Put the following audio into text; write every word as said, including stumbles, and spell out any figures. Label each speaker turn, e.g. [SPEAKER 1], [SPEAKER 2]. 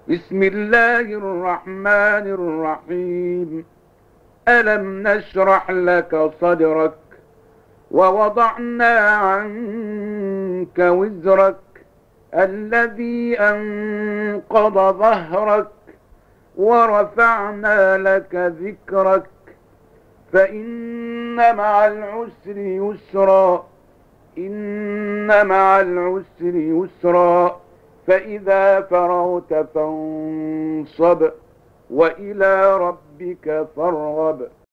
[SPEAKER 1] بسم الله الرحمن الرحيم. ألم نشرح لك صدرك ووضعنا عنك وزرك الذي أنقض ظهرك ورفعنا لك ذكرك فإن مع العسر يسرا إن مع العسر يسرا فإذا فرغت فانصب وإلى ربك فارغب.